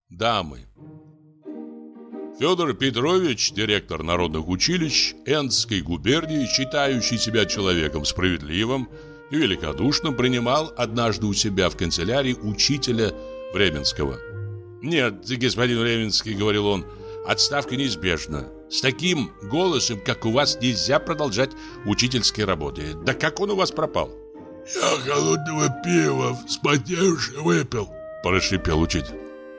дамы. Федор Петрович, директор народных училищ Энской губернии, считающий себя человеком справедливым и великодушным, принимал однажды у себя в канцелярии учителя Временского. «Нет, господин Временский, — говорил он, — отставка неизбежна. С таким голосом, как у вас, нельзя продолжать учительские работы. Да как он у вас пропал?» «Я холодного пива вспотевший выпил», — прошипел учитель.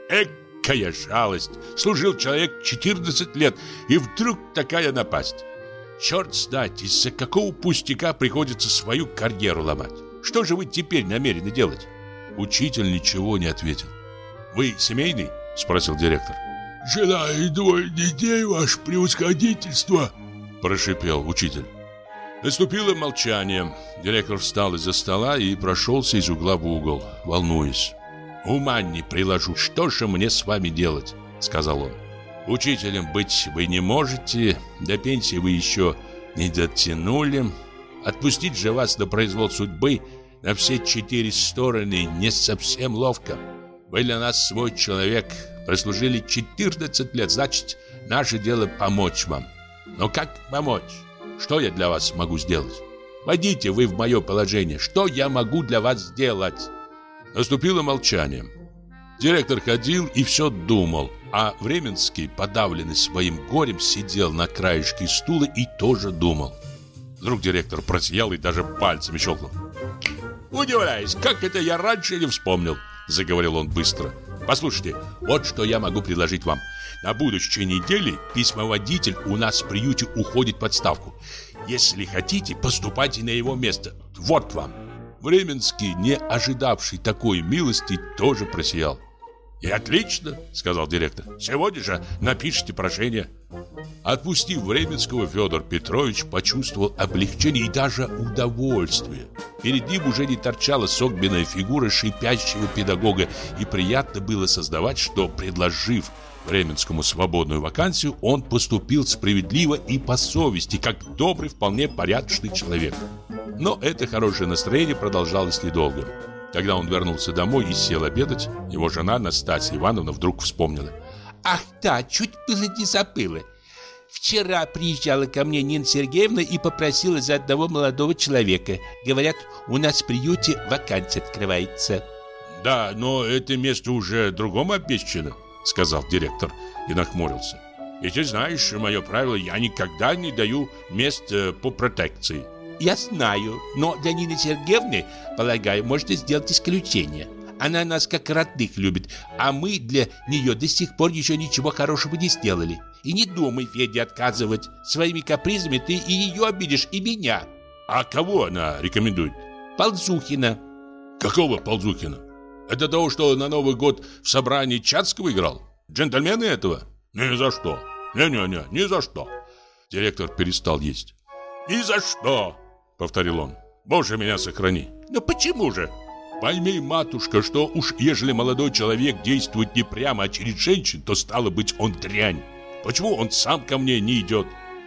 Экая жалость! Служил человек 14 лет, и вдруг такая напасть. Черт знает, из-за какого пустяка приходится свою карьеру ломать. Что же вы теперь намерены делать?» Учитель ничего не ответил. «Вы семейный?» — спросил директор. «Жена и 2 детей, ваше превосходительство», — прошипел учитель. Наступило молчание. Директор встал из-за стола и прошелся из угла в угол, волнуясь. «Ума не приложу, что же мне с вами делать?» — сказал он. «Учителем быть вы не можете, до пенсии вы еще не дотянули. Отпустить же вас на произвол судьбы на все 4 стороны не совсем ловко. Вы для нас свой человек, прослужили 14 лет, значит, наше дело помочь вам. Но как помочь? Что я для вас могу сделать? Войдите вы в мое положение, что я могу для вас сделать?» Наступило молчание. Директор ходил и все думал, а Временский, подавленный своим горем, сидел на краешке стула и тоже думал. Вдруг директор просиял и даже пальцами щелкнул. «Удивляюсь, как это я раньше не вспомнил», — заговорил он быстро. «Послушайте, вот что я могу предложить вам. На будущей неделе письмоводитель у нас в приюте уходит в отставку. Если хотите, поступайте на его место. Вот вам». Временский, не ожидавший такой милости, тоже просиял. «И отлично, — сказал директор, — сегодня же напишите прошение». Отпустив Временского, Федор Петрович почувствовал облегчение и даже удовольствие. Перед ним уже не торчала согбенная фигура шипящего педагога, и приятно было сознавать, что, предложив Временскому свободную вакансию, он поступил справедливо и по совести, как добрый, вполне порядочный человек. Но это хорошее настроение продолжалось недолго. Когда он вернулся домой и сел обедать, его жена Настасья Ивановна вдруг вспомнила. «Ах да, чуть было не забыла. Вчера приезжала ко мне Нина Сергеевна и попросила за одного молодого человека. Говорят, у нас в приюте вакансия открывается». «Да, но это место уже другому обещано», — сказал директор и нахмурился. «И ты знаешь, мое правило, я никогда не даю мест по протекции». «Я знаю, но для Нины Сергеевны, полагаю, можно сделать исключение. Она нас как родных любит, а мы для нее до сих пор еще ничего хорошего не сделали. И не думай, Федя, отказывать. Своими капризами ты и ее обидишь, и меня». «А кого она рекомендует?» «Ползухина». «Какого Ползухина? Это того, что на Новый год в собрании Чацкого играл? Джентльмены этого?» «Ни за что. Не-не-не, ни за что». Директор перестал есть. «Ни за что!» — повторил он. «Боже, меня сохрани!» «Но почему же?» «Пойми, матушка, что уж ежели молодой человек действует не прямо, а через женщин, то стало быть он дрянь. Почему он сам ко мне не идет?»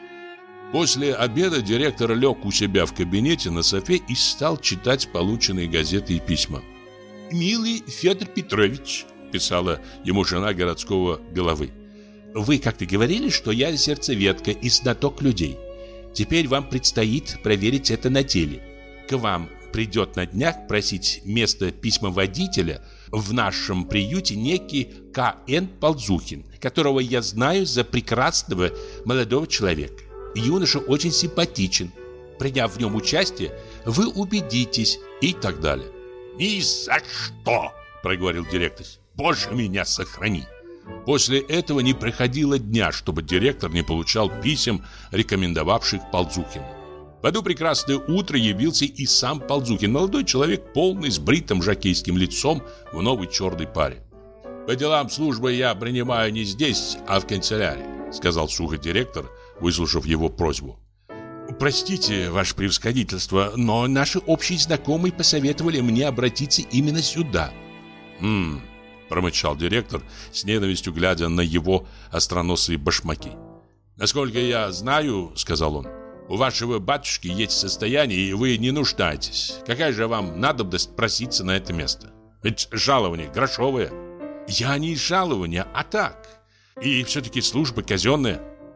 После обеда директор лег у себя в кабинете на софе и стал читать полученные газеты и письма. «Милый Федор Петрович», — писала ему жена городского головы, «вы как-то говорили, что я сердцеведка и знаток людей. Теперь вам предстоит проверить это на деле. К вам придет на днях просить место письмоводителя в нашем приюте некий К.Н. Ползухин, которого я знаю за прекрасного молодого человека. Юноша очень симпатичен. Приняв в нем участие, вы убедитесь» и так далее. «Ни за что!» — проговорил директор. «Боже, меня сохрани!» После этого не проходило дня, чтобы директор не получал писем, рекомендовавших Ползухина. В одно прекрасное утро явился и сам Ползухин, молодой человек, полный, с бритым жокейским лицом, в новой черной паре. «По делам службы я принимаю не здесь, а в канцелярии», — сказал сухо директор, выслушав его просьбу. «Простите, ваше превосходительство, но наши общие знакомые посоветовали мне обратиться именно сюда». Промычал директор, с ненавистью глядя на его остроносые башмаки. «Насколько я знаю, — сказал он, — у вашего батюшки есть состояние, и вы не нуждаетесь. Какая же вам надобность проситься на это место? Ведь жалование грошовое». Я не из жалования, а так. И все-таки служба казенная.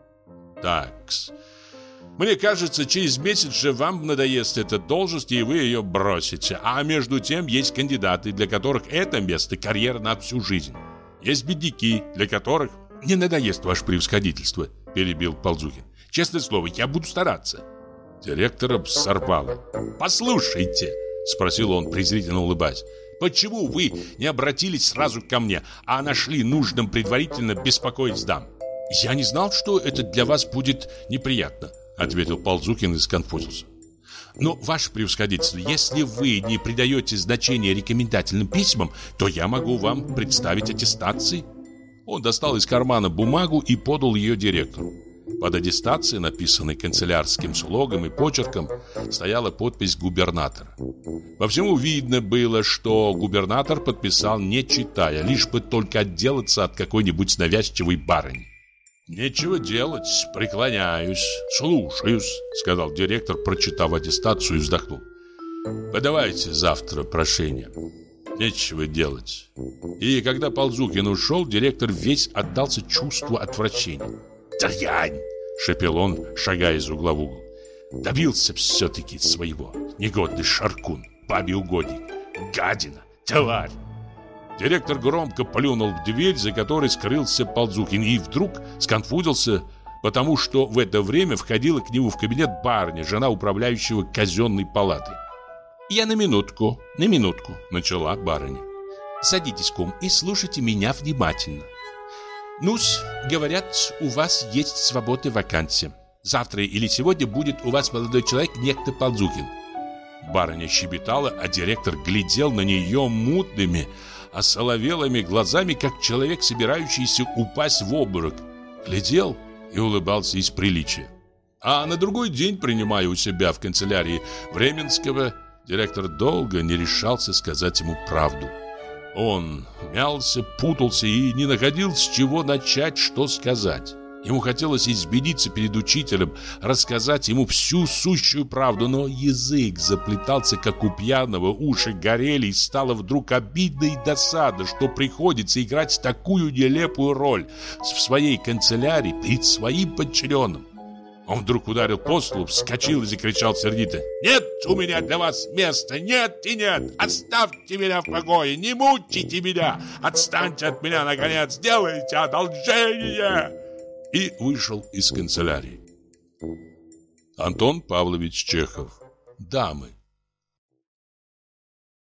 Такс. Мне кажется, через месяц же вам надоест эта должность, и вы ее бросите. А между тем есть кандидаты, для которых это место карьера на всю жизнь. Есть бедняки, для которых не надоест ваше превосходительство, перебил Ползухин. Честное слово, я буду стараться. Директора сорвало. Послушайте, спросил он, презрительно улыбаясь, почему вы не обратились сразу ко мне, а нашли нужным предварительно беспокоить дам? Я не знал, что это для вас будет неприятно, ответил Ползухин и сконфузился. Но, ваше превосходительство, если вы не придаете значения рекомендательным письмам, то я могу вам представить аттестации. Он достал из кармана бумагу и подал ее директору. Под аттестацией, написанной канцелярским слогом и почерком, стояла подпись губернатора. По всему видно было, что губернатор подписал, не читая, лишь бы только отделаться от какой-нибудь навязчивой барыни. «Нечего делать, преклоняюсь, слушаюсь», — сказал директор, прочитав аттестацию, и вздохнул. «Подавайте завтра прошение. Нечего делать». И когда Ползухин ушел, директор весь отдался чувству отвращения. «Дрянь!» — шепел он, шагая из угла в угол. «Добился все-таки своего. Негодный шаркун, бабий угодник, гадина, тварь!» Директор громко плюнул в дверь, за которой скрылся Ползухин, и вдруг сконфузился, потому что в это время входила к нему в кабинет барыня, жена управляющего казенной палатой. «Я на минутку», — начала барыня. «Садитесь, кум, и слушайте меня внимательно. Ну-с, говорят, у вас есть свободная вакансия. Завтра или сегодня будет у вас молодой человек, некто Ползухин». Барыня щебетала, а директор глядел на нее мутными, осоловелыми глазами, как человек, собирающийся упасть в обморок. Глядел и улыбался из приличия. А на другой день, принимая у себя в канцелярии Временского, директор долго не решался сказать ему правду. Он мялся, путался и не находил, с чего начать, что сказать. Ему хотелось измениться перед учителем, рассказать ему всю сущую правду, но язык заплетался, как у пьяного, уши горели, и стало вдруг обидно и досадно, что приходится играть такую нелепую роль в своей канцелярии перед своим подчиненным. Он вдруг ударил по столу, вскочил и закричал сердито: «Нет у меня для вас места, нет и нет! Оставьте меня в покое, не мучите меня! Отстаньте от меня, наконец, сделайте одолжение!» И вышел из канцелярии. Антон Павлович Чехов. Дамы.